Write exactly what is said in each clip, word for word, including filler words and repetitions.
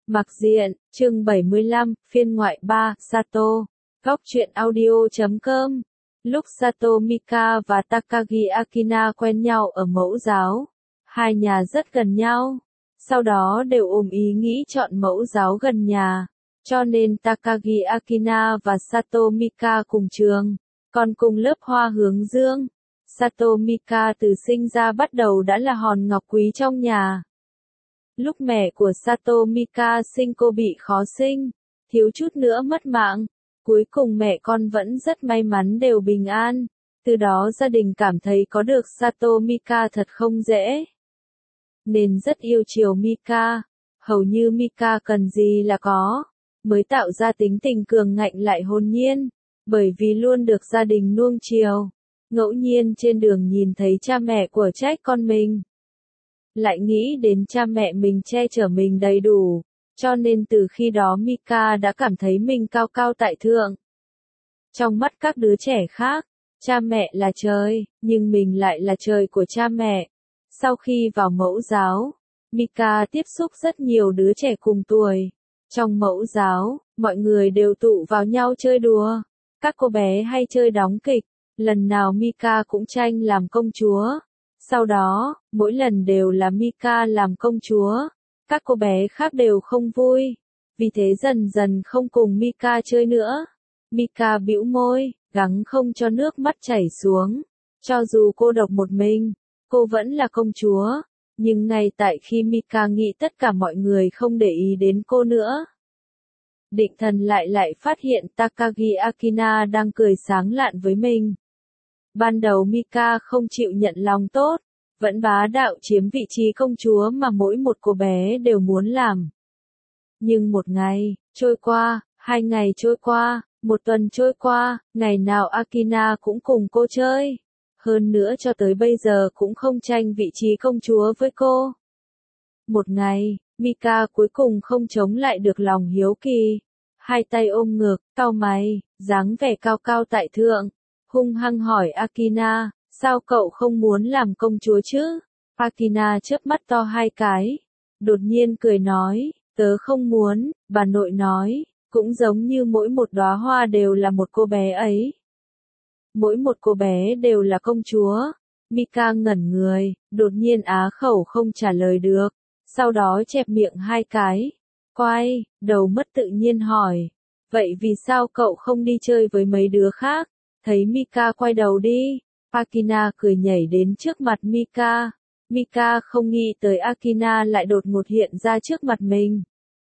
Mặc diện, chương bảy mươi lăm, phiên ngoại ba, Sato. Góc truyện audio chấm com. Lúc Sato Mika và Takagi Akina quen nhau ở mẫu giáo, hai nhà rất gần nhau, sau đó đều ôm ý nghĩ chọn mẫu giáo gần nhà, cho nên Takagi Akina và Sato Mika cùng trường, còn cùng lớp hoa hướng dương. Sato Mika từ sinh ra bắt đầu đã là hòn ngọc quý trong nhà. Lúc mẹ của Sato Mika sinh cô bị khó sinh, thiếu chút nữa mất mạng. Cuối cùng mẹ con vẫn rất may mắn đều bình an. Từ đó gia đình cảm thấy có được Sato Mika thật không dễ. Nên rất yêu chiều Mika. Hầu như Mika cần gì là có. Mới tạo ra tính tình cường ngạnh lại hồn nhiên. Bởi vì luôn được gia đình nuông chiều. Ngẫu nhiên trên đường nhìn thấy cha mẹ của trách con mình. Lại nghĩ đến cha mẹ mình che chở mình đầy đủ, cho nên từ khi đó Mika đã cảm thấy mình cao cao tại thượng. Trong mắt các đứa trẻ khác, cha mẹ là trời, nhưng mình lại là trời của cha mẹ. Sau khi vào mẫu giáo, Mika tiếp xúc rất nhiều đứa trẻ cùng tuổi. Trong mẫu giáo, mọi người đều tụ vào nhau chơi đùa. Các cô bé hay chơi đóng kịch, lần nào Mika cũng tranh làm công chúa. Sau đó, mỗi lần đều là Mika làm công chúa, các cô bé khác đều không vui, vì thế dần dần không cùng Mika chơi nữa. Mika bĩu môi, gắng không cho nước mắt chảy xuống. Cho dù cô độc một mình, cô vẫn là công chúa, nhưng ngay tại khi Mika nghĩ tất cả mọi người không để ý đến cô nữa, định thần lại lại phát hiện Takagi Akina đang cười sáng lạn với mình. Ban đầu Mika không chịu nhận lòng tốt, vẫn bá đạo chiếm vị trí công chúa mà mỗi một cô bé đều muốn làm. Nhưng một ngày, trôi qua, hai ngày trôi qua, một tuần trôi qua, ngày nào Akina cũng cùng cô chơi. Hơn nữa cho tới bây giờ cũng không tranh vị trí công chúa với cô. Một ngày, Mika cuối cùng không chống lại được lòng hiếu kỳ. Hai tay ôm ngực, cau mày, dáng vẻ cao cao tại thượng. Hung hăng hỏi Akina, sao cậu không muốn làm công chúa chứ? Akina chớp mắt to hai cái, đột nhiên cười nói, tớ không muốn, bà nội nói, cũng giống như mỗi một đóa hoa đều là một cô bé ấy. Mỗi một cô bé đều là công chúa. Mika ngẩn người, đột nhiên á khẩu không trả lời được, sau đó chẹp miệng hai cái, quay, đầu mất tự nhiên hỏi, vậy vì sao cậu không đi chơi với mấy đứa khác? Thấy Mika quay đầu đi, Akina cười nhảy đến trước mặt Mika. Mika không nghĩ tới Akina lại đột ngột hiện ra trước mặt mình.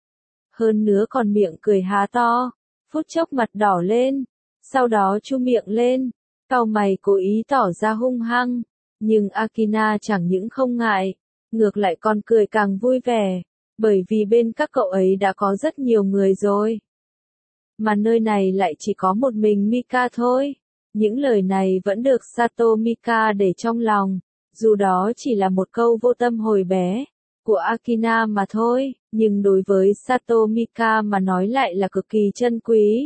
Hơn nữa còn miệng cười há to, phút chốc mặt đỏ lên, sau đó chu miệng lên, cau mày cố ý tỏ ra hung hăng. Nhưng Akina chẳng những không ngại, ngược lại còn cười càng vui vẻ, bởi vì bên các cậu ấy đã có rất nhiều người rồi. Mà nơi này lại chỉ có một mình Mika thôi. Những lời này vẫn được Sato Mika để trong lòng, dù đó chỉ là một câu vô tâm hồi bé của Akina mà thôi, nhưng đối với Sato Mika mà nói lại là cực kỳ chân quý.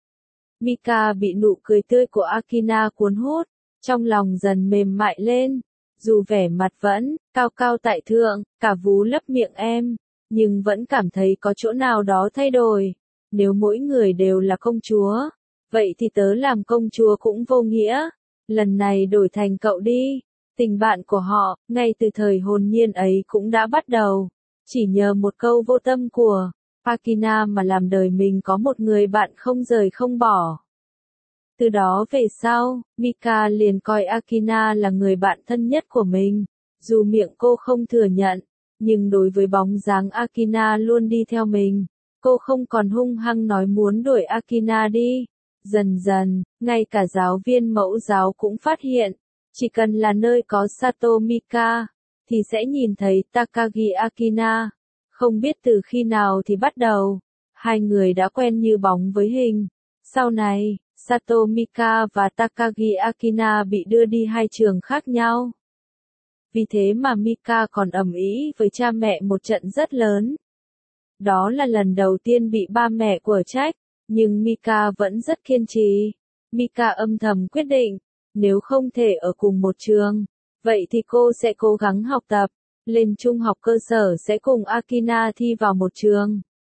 Mika bị nụ cười tươi của Akina cuốn hút, trong lòng dần mềm mại lên, dù vẻ mặt vẫn cao cao tại thượng, cả vú lấp miệng em, nhưng vẫn cảm thấy có chỗ nào đó thay đổi. Nếu mỗi người đều là công chúa, vậy thì tớ làm công chúa cũng vô nghĩa. Lần này đổi thành cậu đi. Tình bạn của họ, ngay từ thời hồn nhiên ấy cũng đã bắt đầu. Chỉ nhờ một câu vô tâm của Akina mà làm đời mình có một người bạn không rời không bỏ. Từ đó về sau, Mika liền coi Akina là người bạn thân nhất của mình. Dù miệng cô không thừa nhận, nhưng đối với bóng dáng Akina luôn đi theo mình, cô không còn hung hăng nói muốn đuổi Akina đi. Dần dần, ngay cả giáo viên mẫu giáo cũng phát hiện, chỉ cần là nơi có Sato Mika, thì sẽ nhìn thấy Takagi Akina. Không biết từ khi nào thì bắt đầu, hai người đã quen như bóng với hình. Sau này, Sato Mika và Takagi Akina bị đưa đi hai trường khác nhau. Vì thế mà Mika còn ầm ĩ với cha mẹ một trận rất lớn. Đó là lần đầu tiên bị ba mẹ của trách. Nhưng Mika vẫn rất kiên trì. Mika âm thầm quyết định, nếu không thể ở cùng một trường, vậy thì cô sẽ cố gắng học tập. Lên trung học cơ sở sẽ cùng Akina thi vào một trường.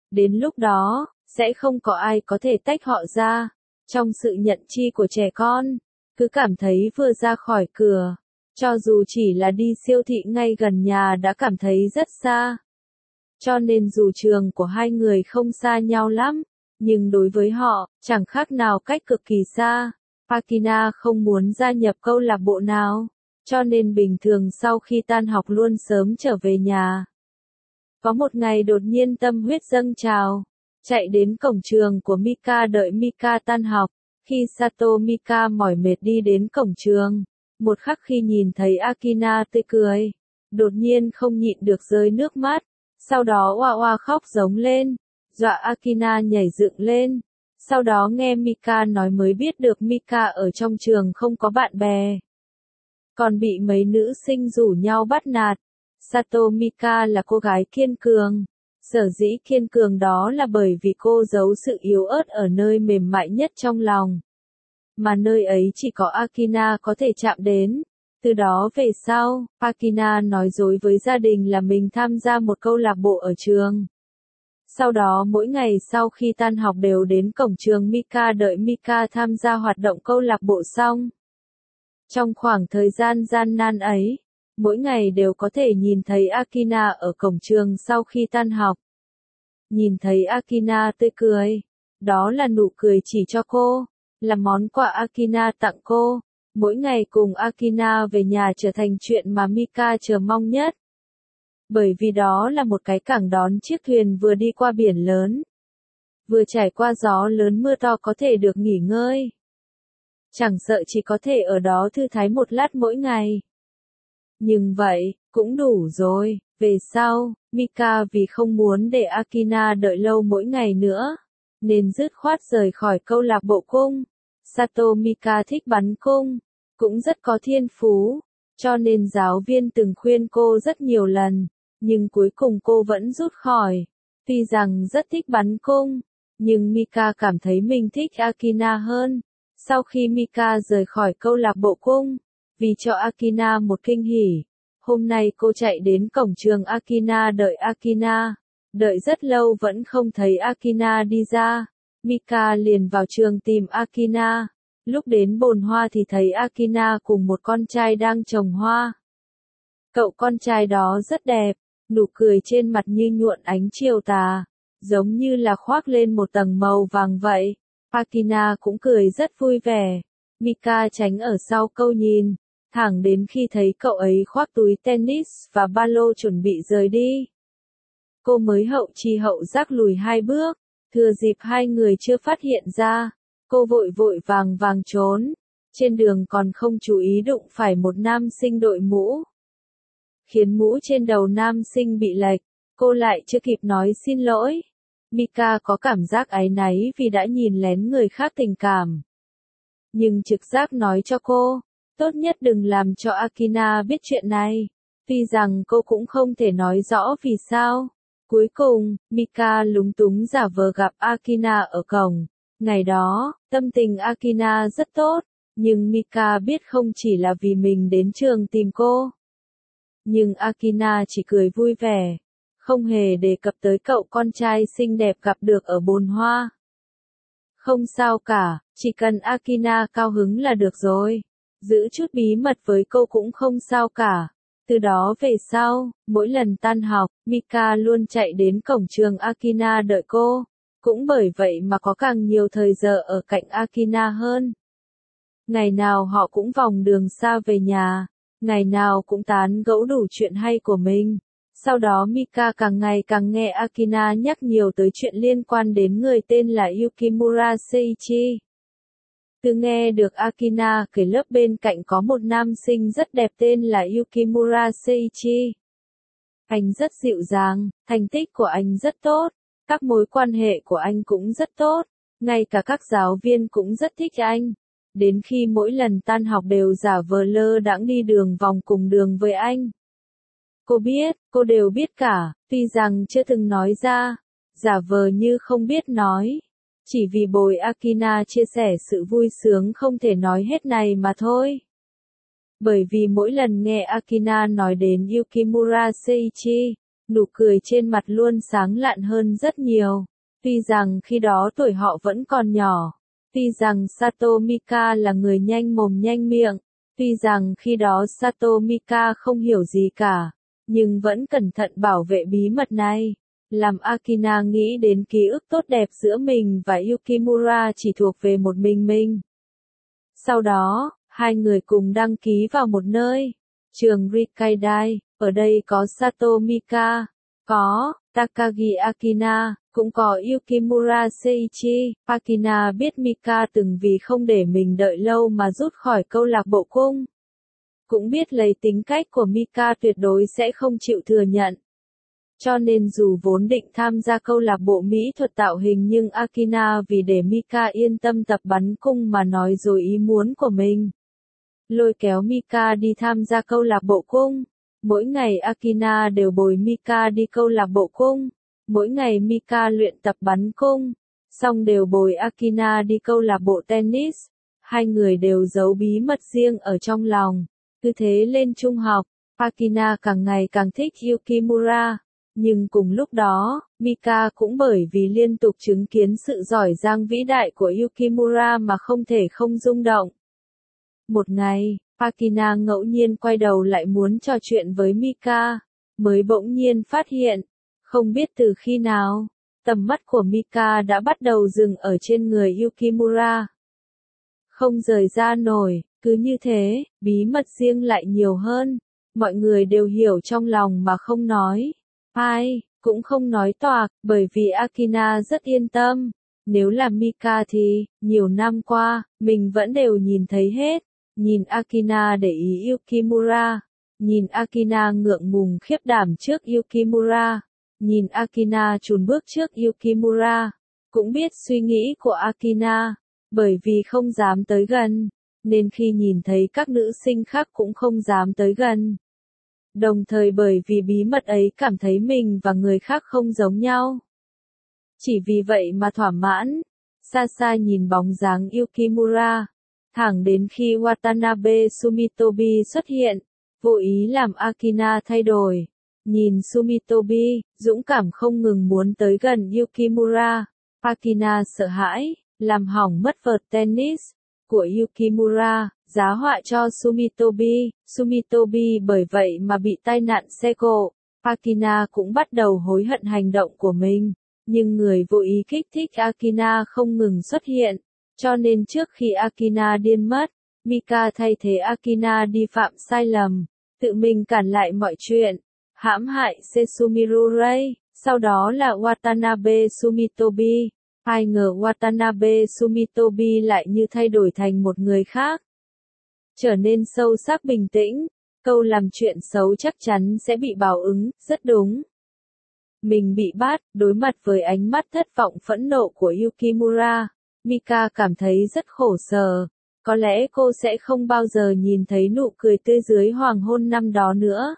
Đến lúc đó, sẽ không có ai có thể tách họ ra. Trong sự nhận chi của trẻ con, cứ cảm thấy vừa ra khỏi cửa, cho dù chỉ là đi siêu thị ngay gần nhà đã cảm thấy rất xa. Cho nên dù trường của hai người không xa nhau lắm, nhưng đối với họ, chẳng khác nào cách cực kỳ xa. Akina không muốn gia nhập câu lạc bộ nào, cho nên bình thường sau khi tan học luôn sớm trở về nhà. Có một ngày đột nhiên tâm huyết dâng trào, chạy đến cổng trường của Mika đợi Mika tan học. Khi Sato Mika mỏi mệt đi đến cổng trường, một khắc khi nhìn thấy Akina tươi cười, đột nhiên không nhịn được rơi nước mắt, sau đó oa oa khóc giống lên, dọa Akina nhảy dựng lên. Sau đó nghe Mika nói mới biết được Mika ở trong trường không có bạn bè, còn bị mấy nữ sinh rủ nhau bắt nạt. Sato Mika là cô gái kiên cường. Sở dĩ kiên cường đó là bởi vì cô giấu sự yếu ớt ở nơi mềm mại nhất trong lòng. Mà nơi ấy chỉ có Akina có thể chạm đến. Từ đó về sau, Akina nói dối với gia đình là mình tham gia một câu lạc bộ ở trường. Sau đó mỗi ngày sau khi tan học đều đến cổng trường Mika đợi Mika tham gia hoạt động câu lạc bộ xong. Trong khoảng thời gian gian nan ấy, mỗi ngày đều có thể nhìn thấy Akina ở cổng trường sau khi tan học. Nhìn thấy Akina tươi cười, đó là nụ cười chỉ cho cô, là món quà Akina tặng cô. Mỗi ngày cùng Akina về nhà trở thành chuyện mà Mika chờ mong nhất. Bởi vì đó là một cái cảng đón chiếc thuyền vừa đi qua biển lớn, vừa trải qua gió lớn mưa to có thể được nghỉ ngơi. Chẳng sợ chỉ có thể ở đó thư thái một lát mỗi ngày. Nhưng vậy, cũng đủ rồi. Về sau, Mika vì không muốn để Akina đợi lâu mỗi ngày nữa, nên dứt khoát rời khỏi câu lạc bộ cung. Sato Mika thích bắn cung, cũng rất có thiên phú, cho nên giáo viên từng khuyên cô rất nhiều lần, nhưng cuối cùng cô vẫn rút khỏi. Tuy rằng rất thích bắn cung, nhưng Mika cảm thấy mình thích Akina hơn. Sau khi Mika rời khỏi câu lạc bộ cung, vì cho Akina một kinh hỉ, hôm nay cô chạy đến cổng trường Akina đợi Akina. Đợi rất lâu vẫn không thấy Akina đi ra. Mika liền vào trường tìm Akina. Lúc đến bồn hoa thì thấy Akina cùng một con trai đang trồng hoa. Cậu con trai đó rất đẹp, nụ cười trên mặt như nhuộn ánh chiều tà, giống như là khoác lên một tầng màu vàng vậy. Akina cũng cười rất vui vẻ. Mika tránh ở sau câu nhìn, thẳng đến khi thấy cậu ấy khoác túi tennis và ba lô chuẩn bị rời đi. Cô mới hậu chi hậu giác lùi hai bước, thừa dịp hai người chưa phát hiện ra, cô vội vội vàng vàng trốn. Trên đường còn không chú ý đụng phải một nam sinh đội mũ, khiến mũ trên đầu nam sinh bị lệch, cô lại chưa kịp nói xin lỗi. Mika có cảm giác áy náy vì đã nhìn lén người khác tình cảm. Nhưng trực giác nói cho cô, tốt nhất đừng làm cho Akina biết chuyện này. Tuy rằng cô cũng không thể nói rõ vì sao. Cuối cùng, Mika lúng túng giả vờ gặp Akina ở cổng. Ngày đó, tâm tình Akina rất tốt, nhưng Mika biết không chỉ là vì mình đến trường tìm cô. Nhưng Akina chỉ cười vui vẻ, không hề đề cập tới cậu con trai xinh đẹp gặp được ở bồn hoa. Không sao cả, chỉ cần Akina cao hứng là được rồi. Giữ chút bí mật với cô cũng không sao cả. Từ đó về sau, mỗi lần tan học, Mika luôn chạy đến cổng trường Akina đợi cô. Cũng bởi vậy mà có càng nhiều thời giờ ở cạnh Akina hơn. Ngày nào họ cũng vòng đường xa về nhà, ngày nào cũng tán gẫu đủ chuyện hay của mình. Sau đó Mika càng ngày càng nghe Akina nhắc nhiều tới chuyện liên quan đến người tên là Yukimura Seiichi. Từ nghe được Akina kể lớp bên cạnh có một nam sinh rất đẹp tên là Yukimura Seiichi. Anh rất dịu dàng, thành tích của anh rất tốt, các mối quan hệ của anh cũng rất tốt, ngay cả các giáo viên cũng rất thích anh. Đến khi mỗi lần tan học đều giả vờ lơ đãng đi đường vòng cùng đường với anh. Cô biết, cô đều biết cả, tuy rằng chưa từng nói ra, giả vờ như không biết nói. Chỉ vì bồi Akina chia sẻ sự vui sướng không thể nói hết này mà thôi. Bởi vì mỗi lần nghe Akina nói đến Yukimura Seiichi, Nụ cười trên mặt luôn sáng lạn hơn rất nhiều. Tuy rằng khi đó tuổi họ vẫn còn nhỏ. Tuy rằng Sato Mika là người nhanh mồm nhanh miệng. Tuy rằng khi đó Sato Mika không hiểu gì cả. Nhưng vẫn cẩn thận bảo vệ bí mật này. Làm Akina nghĩ đến ký ức tốt đẹp giữa mình và Yukimura chỉ thuộc về một mình mình. Sau đó, hai người cùng đăng ký vào một nơi. Trường Rikkaidai, ở đây có Sato Mika, có Takagi Akina, cũng có Yukimura Seiichi. Akina biết Mika từng vì không để mình đợi lâu mà rút khỏi câu lạc bộ cung. Cũng biết lấy tính cách của Mika tuyệt đối sẽ không chịu thừa nhận. Cho nên dù vốn định tham gia câu lạc bộ mỹ thuật tạo hình nhưng Akina vì để Mika yên tâm tập bắn cung mà nói dối ý muốn của mình. Lôi kéo Mika đi tham gia câu lạc bộ cung. Mỗi ngày Akina đều bồi Mika đi câu lạc bộ cung. Mỗi ngày Mika luyện tập bắn cung. Xong đều bồi Akina đi câu lạc bộ tennis. Hai người đều giấu bí mật riêng ở trong lòng. Cứ thế lên trung học, Akina càng ngày càng thích Yukimura. Nhưng cùng lúc đó, Mika cũng bởi vì liên tục chứng kiến sự giỏi giang vĩ đại của Yukimura mà không thể không rung động. Một ngày, Akina ngẫu nhiên quay đầu lại muốn trò chuyện với Mika, mới bỗng nhiên phát hiện, không biết từ khi nào, tầm mắt của Mika đã bắt đầu dừng ở trên người Yukimura. Không rời ra nổi, cứ như thế, bí mật riêng lại nhiều hơn, mọi người đều hiểu trong lòng mà không nói. Ai, cũng không nói toạc, bởi vì Akina rất yên tâm. Nếu là Mika thì, nhiều năm qua, mình vẫn đều nhìn thấy hết. Nhìn Akina để ý Yukimura. Nhìn Akina ngượng ngùng khiếp đảm trước Yukimura. Nhìn Akina chùn bước trước Yukimura. Cũng biết suy nghĩ của Akina. Bởi vì không dám tới gần. Nên khi nhìn thấy các nữ sinh khác cũng không dám tới gần. Đồng thời bởi vì bí mật ấy cảm thấy mình và người khác không giống nhau. Chỉ vì vậy mà thỏa mãn. Xa xa nhìn bóng dáng Yukimura. Thẳng đến khi Watanabe Sumitobi xuất hiện. Vô ý làm Akina thay đổi. Nhìn Sumitobi, dũng cảm không ngừng muốn tới gần Yukimura. Akina sợ hãi, làm hỏng mất vợt tennis của Yukimura, giá họa cho Sumitobi. Sumitobi bởi vậy mà bị tai nạn xe cộ. Akina cũng bắt đầu hối hận hành động của mình. Nhưng người vô ý kích thích Akina không ngừng xuất hiện. Cho nên trước khi Akina điên mất, Mika thay thế Akina đi phạm sai lầm. Tự mình cản lại mọi chuyện. Hãm hại Setsumiru Rei. Sau đó là Watanabe Sumitobi. Ai ngờ Watanabe Sumitobi lại như thay đổi thành một người khác. Trở nên sâu sắc bình tĩnh. Câu làm chuyện xấu chắc chắn sẽ bị báo ứng, rất đúng. Mình bị bắt, đối mặt với ánh mắt thất vọng phẫn nộ của Yukimura. Mika cảm thấy rất khổ sở. Có lẽ cô sẽ không bao giờ nhìn thấy nụ cười tươi dưới hoàng hôn năm đó nữa.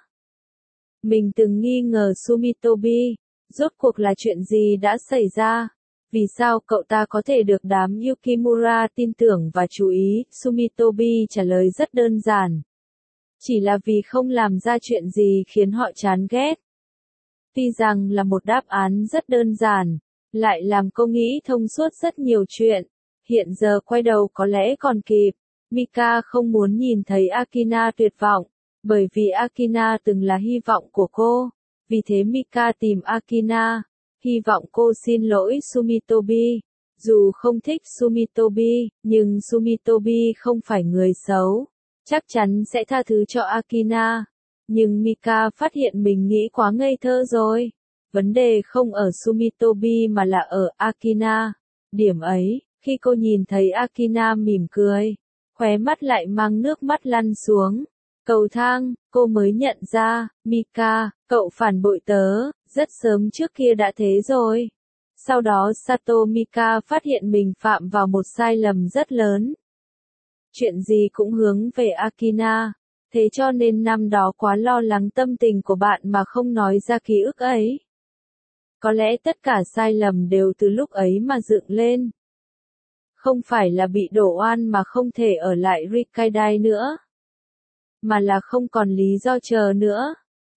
Mình từng nghi ngờ Sumitobi. Rốt cuộc là chuyện gì đã xảy ra? Vì sao cậu ta có thể được đám Yukimura tin tưởng và chú ý? Sumitobi trả lời rất đơn giản. Chỉ là vì không làm ra chuyện gì khiến họ chán ghét. Tuy rằng là một đáp án rất đơn giản, lại làm cô nghĩ thông suốt rất nhiều chuyện. Hiện giờ quay đầu có lẽ còn kịp. Mika không muốn nhìn thấy Akina tuyệt vọng, bởi vì Akina từng là hy vọng của cô. Vì thế Mika tìm Akina, hy vọng cô xin lỗi Sumitobi. Dù không thích Sumitobi, nhưng Sumitobi không phải người xấu. Chắc chắn sẽ tha thứ cho Akina. Nhưng Mika phát hiện mình nghĩ quá ngây thơ rồi. Vấn đề không ở Sumitobi mà là ở Akina. Điểm ấy, khi cô nhìn thấy Akina mỉm cười, khóe mắt lại mang nước mắt lăn xuống cầu thang, cô mới nhận ra, Mika, cậu phản bội tớ, rất sớm trước kia đã thế rồi. Sau đó Sato Mika phát hiện mình phạm vào một sai lầm rất lớn. Chuyện gì cũng hướng về Akina. Thế cho nên năm đó quá lo lắng tâm tình của bạn mà không nói ra ký ức ấy. Có lẽ tất cả sai lầm đều từ lúc ấy mà dựng lên. Không phải là bị đổ oan mà không thể ở lại Rikkaidai nữa. Mà là không còn lý do chờ nữa.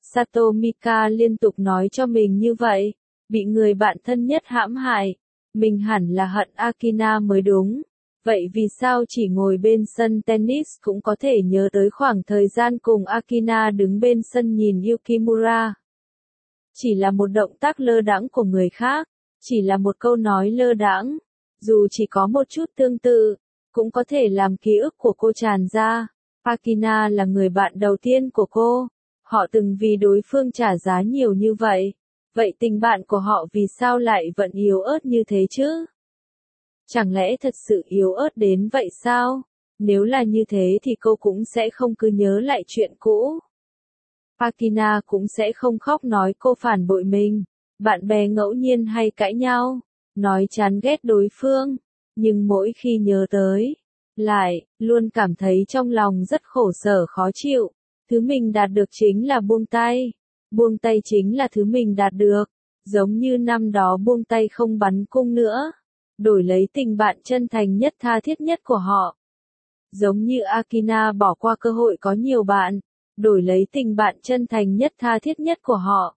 Sato Mika liên tục nói cho mình như vậy, bị người bạn thân nhất hãm hại, mình hẳn là hận Akina mới đúng. Vậy vì sao chỉ ngồi bên sân tennis cũng có thể nhớ tới khoảng thời gian cùng Akina đứng bên sân nhìn Yukimura? Chỉ là một động tác lơ đãng của người khác, chỉ là một câu nói lơ đãng, dù chỉ có một chút tương tự, cũng có thể làm ký ức của cô tràn ra. Akina là người bạn đầu tiên của cô, họ từng vì đối phương trả giá nhiều như vậy, vậy tình bạn của họ vì sao lại vẫn yếu ớt như thế chứ? Chẳng lẽ thật sự yếu ớt đến vậy sao? Nếu là như thế thì cô cũng sẽ không cứ nhớ lại chuyện cũ. Akina cũng sẽ không khóc nói cô phản bội mình. Bạn bè ngẫu nhiên hay cãi nhau, nói chán ghét đối phương, nhưng mỗi khi nhớ tới, lại, luôn cảm thấy trong lòng rất khổ sở khó chịu. Thứ mình đạt được chính là buông tay. Buông tay chính là thứ mình đạt được. Giống như năm đó buông tay không bắn cung nữa, đổi lấy tình bạn chân thành nhất tha thiết nhất của họ. Giống như Akina bỏ qua cơ hội có nhiều bạn, đổi lấy tình bạn chân thành nhất tha thiết nhất của họ.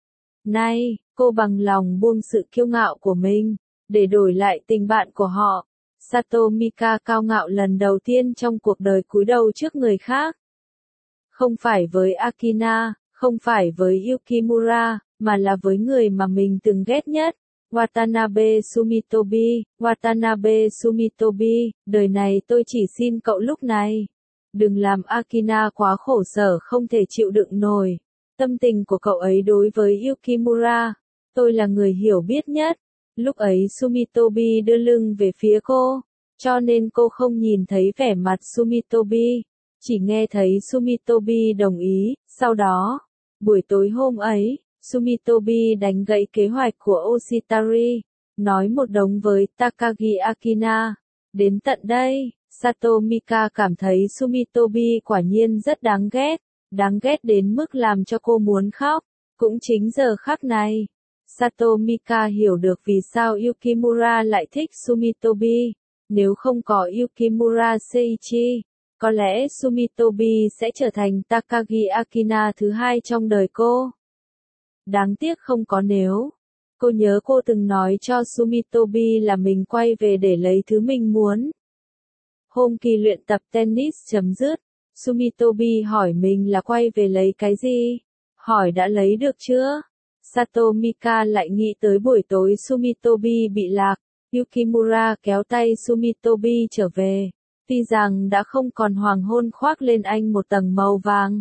Nay, cô bằng lòng buông sự kiêu ngạo của mình, để đổi lại tình bạn của họ. Sato Mika cao ngạo lần đầu tiên trong cuộc đời cúi đầu trước người khác. Không phải với Akina, không phải với Yukimura, mà là với người mà mình từng ghét nhất. Watanabe Sumitobi, Watanabe Sumitobi, đời này tôi chỉ xin cậu lúc này. Đừng làm Akina quá khổ sở không thể chịu đựng nổi. Tâm tình của cậu ấy đối với Yukimura, tôi là người hiểu biết nhất. Lúc ấy Sumitobi đưa lưng về phía cô, cho nên cô không nhìn thấy vẻ mặt Sumitobi, chỉ nghe thấy Sumitobi đồng ý. Sau đó, buổi tối hôm ấy, Sumitobi đánh gãy kế hoạch của Oshitari, nói một đống với Takagi Akina. Đến tận đây, Sato Mika cảm thấy Sumitobi quả nhiên rất đáng ghét, đáng ghét đến mức làm cho cô muốn khóc. Cũng chính giờ khắc này, Sato Mika hiểu được vì sao Yukimura lại thích Sumitobi. Nếu không có Yukimura Seiichi, có lẽ Sumitobi sẽ trở thành Takagi Akina thứ hai trong đời cô. Đáng tiếc không có nếu. Cô nhớ cô từng nói cho Sumitobi là mình quay về để lấy thứ mình muốn. Hôm kỳ luyện tập tennis chấm dứt, Sumitobi hỏi mình là quay về lấy cái gì? Hỏi đã lấy được chưa? Sato Mika lại nghĩ tới buổi tối Sumitobi bị lạc. Yukimura kéo tay Sumitobi trở về, tuy rằng đã không còn hoàng hôn khoác lên anh một tầng màu vàng.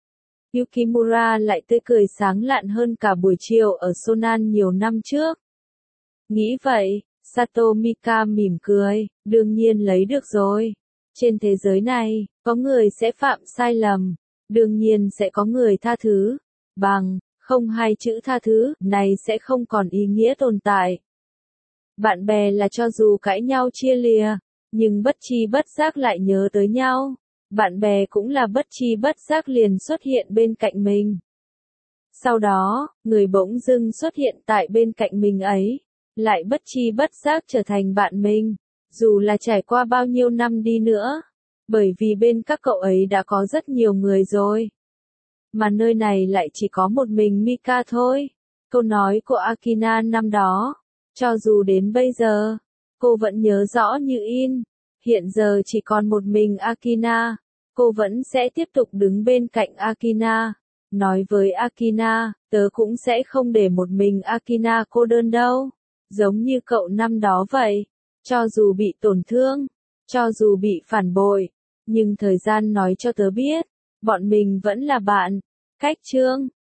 Yukimura lại tươi cười sáng lạn hơn cả buổi chiều ở Sonan nhiều năm trước. Nghĩ vậy, Sato Mika mỉm cười, đương nhiên lấy được rồi. Trên thế giới này, có người sẽ phạm sai lầm, đương nhiên sẽ có người tha thứ. Bằng, không hai chữ tha thứ, này sẽ không còn ý nghĩa tồn tại. Bạn bè là cho dù cãi nhau chia lìa, nhưng bất chi bất giác lại nhớ tới nhau. Bạn bè cũng là bất chi bất giác liền xuất hiện bên cạnh mình. Sau đó, người bỗng dưng xuất hiện tại bên cạnh mình ấy, lại bất chi bất giác trở thành bạn mình, dù là trải qua bao nhiêu năm đi nữa, bởi vì bên các cậu ấy đã có rất nhiều người rồi. Mà nơi này lại chỉ có một mình Mika thôi. Câu nói của Akina năm đó, cho dù đến bây giờ, cô vẫn nhớ rõ như in. Hiện giờ chỉ còn một mình Akina, cô vẫn sẽ tiếp tục đứng bên cạnh Akina. Nói với Akina, tớ cũng sẽ không để một mình Akina cô đơn đâu. Giống như cậu năm đó vậy, cho dù bị tổn thương, cho dù bị phản bội, nhưng thời gian nói cho tớ biết, bọn mình vẫn là bạn. Cách chương